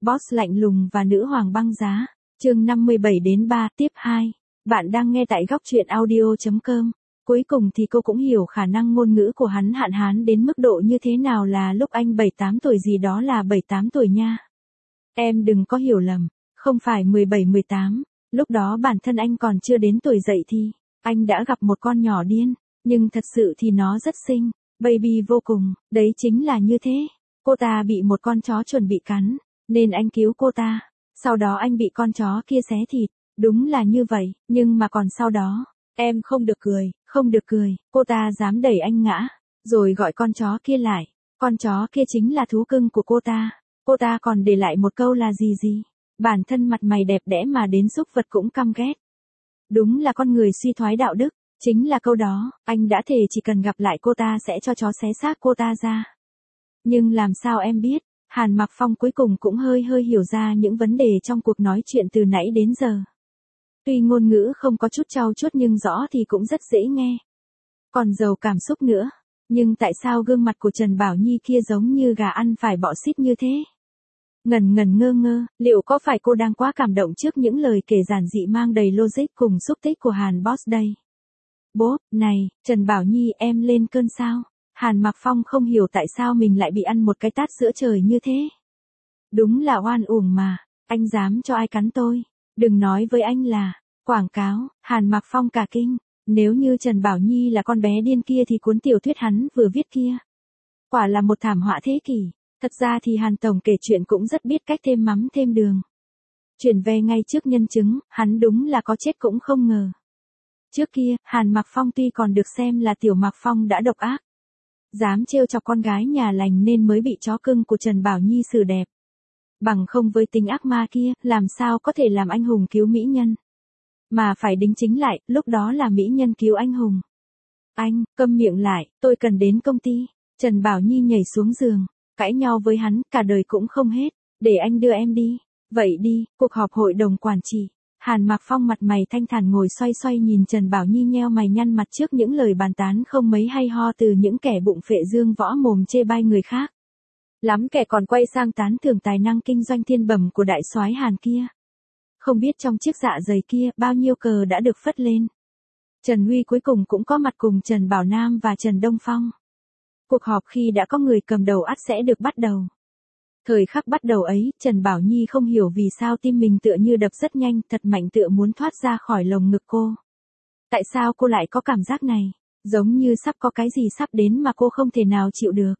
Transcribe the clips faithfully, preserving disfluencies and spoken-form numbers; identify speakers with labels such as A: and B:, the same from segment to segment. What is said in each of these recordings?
A: Boss lạnh lùng và nữ hoàng băng giá. Chương năm mươi bảy đến ba, tiếp hai. Bạn đang nghe tại góc truyện audio chấm com. Cuối cùng thì cô cũng hiểu khả năng ngôn ngữ của hắn hạn hán đến mức độ như thế nào, là lúc anh bảy tám tuổi gì đó là bảy tám tuổi nha. Em đừng có hiểu lầm, không phải mười bảy mười tám, lúc đó bản thân anh còn chưa đến tuổi dậy thì, anh đã gặp một con nhỏ điên, nhưng thật sự thì nó rất xinh, baby vô cùng, đấy chính là như thế. Cô ta bị một con chó chuẩn bị cắn, nên anh cứu cô ta, sau đó anh bị con chó kia xé thịt, đúng là như vậy, nhưng mà còn sau đó, em không được cười, không được cười, cô ta dám đẩy anh ngã, rồi gọi con chó kia lại, con chó kia chính là thú cưng của cô ta, cô ta còn để lại một câu là gì gì, bản thân mặt mày đẹp đẽ mà đến súc vật cũng căm ghét. Đúng là con người suy thoái đạo đức, chính là câu đó, anh đã thề chỉ cần gặp lại cô ta sẽ cho chó xé xác cô ta ra. Nhưng làm sao em biết, Hàn Mặc Phong cuối cùng cũng hơi hơi hiểu ra những vấn đề trong cuộc nói chuyện từ nãy đến giờ. Tuy ngôn ngữ không có chút trau chuốt nhưng rõ thì cũng rất dễ nghe. Còn giàu cảm xúc nữa. Nhưng tại sao gương mặt của Trần Bảo Nhi kia giống như gà ăn phải bọ xít như thế? Ngần ngần ngơ ngơ, liệu có phải cô đang quá cảm động trước những lời kể giản dị mang đầy logic cùng xúc tích của Hàn Boss đây? Bố, này, Trần Bảo Nhi em lên cơn sao? Hàn Mặc Phong không hiểu tại sao mình lại bị ăn một cái tát giữa trời như thế. Đúng là oan uổng mà, anh dám cho ai cắn tôi? Đừng nói với anh là quảng cáo. Hàn Mặc Phong cả kinh, nếu như Trần Bảo Nhi là con bé điên kia thì cuốn tiểu thuyết hắn vừa viết kia quả là một thảm họa thế kỷ. Thật ra thì Hàn Tổng kể chuyện cũng rất biết cách thêm mắm thêm đường. Chuyển về ngay trước nhân chứng, hắn đúng là có chết cũng không ngờ. Trước kia, Hàn Mặc Phong tuy còn được xem là tiểu Mặc Phong đã độc ác, dám trêu chọc con gái nhà lành nên mới bị chó cưng của Trần Bảo Nhi xử đẹp. Bằng không với tính ác ma kia, làm sao có thể làm anh hùng cứu mỹ nhân. Mà phải đính chính lại, lúc đó là mỹ nhân cứu anh hùng. Anh, câm miệng lại, tôi cần đến công ty. Trần Bảo Nhi nhảy xuống giường, cãi nhau với hắn, cả đời cũng không hết. Để anh đưa em đi. Vậy đi, cuộc họp hội đồng quản trị. Hàn Mặc Phong mặt mày thanh thản ngồi xoay xoay nhìn Trần Bảo Nhi nheo mày nhăn mặt trước những lời bàn tán không mấy hay ho từ những kẻ bụng phệ dương võ mồm chê bai người khác. Lắm kẻ còn quay sang tán thưởng tài năng kinh doanh thiên bẩm của đại soái Hàn kia. Không biết trong chiếc dạ dày kia bao nhiêu cờ đã được phất lên. Trần Huy cuối cùng cũng có mặt cùng Trần Bảo Nam và Trần Đông Phong. Cuộc họp khi đã có người cầm đầu ắt sẽ được bắt đầu. Thời khắc bắt đầu ấy, Trần Bảo Nhi không hiểu vì sao tim mình tựa như đập rất nhanh, thật mạnh tựa muốn thoát ra khỏi lồng ngực cô. Tại sao cô lại có cảm giác này? Giống như sắp có cái gì sắp đến mà cô không thể nào chịu được.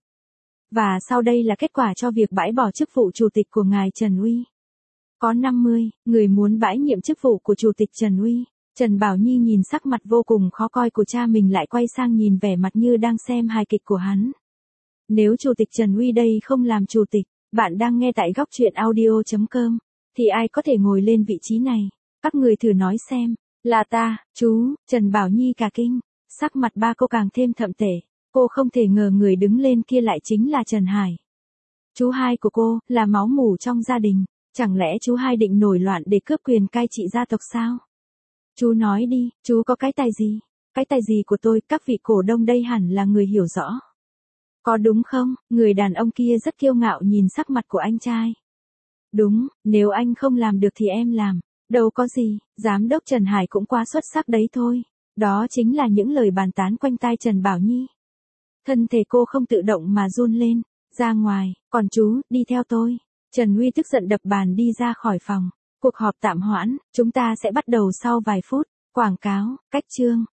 A: Và sau đây là kết quả cho việc bãi bỏ chức vụ chủ tịch của ngài Trần Uy. Có năm mươi người muốn bãi nhiệm chức vụ của chủ tịch Trần Uy. Trần Bảo Nhi nhìn sắc mặt vô cùng khó coi của cha mình lại quay sang nhìn vẻ mặt như đang xem hài kịch của hắn. Nếu chủ tịch Trần Uy đây không làm chủ tịch, bạn đang nghe tại góc truyện audio chấm com, thì ai có thể ngồi lên vị trí này? Các người thử nói xem, là ta, chú. Trần Bảo Nhi cả kinh, sắc mặt ba cô càng thêm thậm tệ. Cô không thể ngờ người đứng lên kia lại chính là Trần Hải. Chú hai của cô, là máu mủ trong gia đình. Chẳng lẽ chú hai định nổi loạn để cướp quyền cai trị gia tộc sao? Chú nói đi, chú có cái tài gì? Cái tài gì của tôi, các vị cổ đông đây hẳn là người hiểu rõ. Có đúng không? Người đàn ông kia rất kiêu ngạo nhìn sắc mặt của anh trai. Đúng, nếu anh không làm được thì em làm. Đâu có gì, giám đốc Trần Hải cũng quá xuất sắc đấy thôi. Đó chính là những lời bàn tán quanh tai Trần Bảo Nhi. Thân thể cô không tự động mà run lên. Ra ngoài, còn chú, đi theo tôi. Trần Huy tức giận đập bàn đi ra khỏi phòng. Cuộc họp tạm hoãn, chúng ta sẽ bắt đầu sau vài phút. Quảng cáo, cách chương.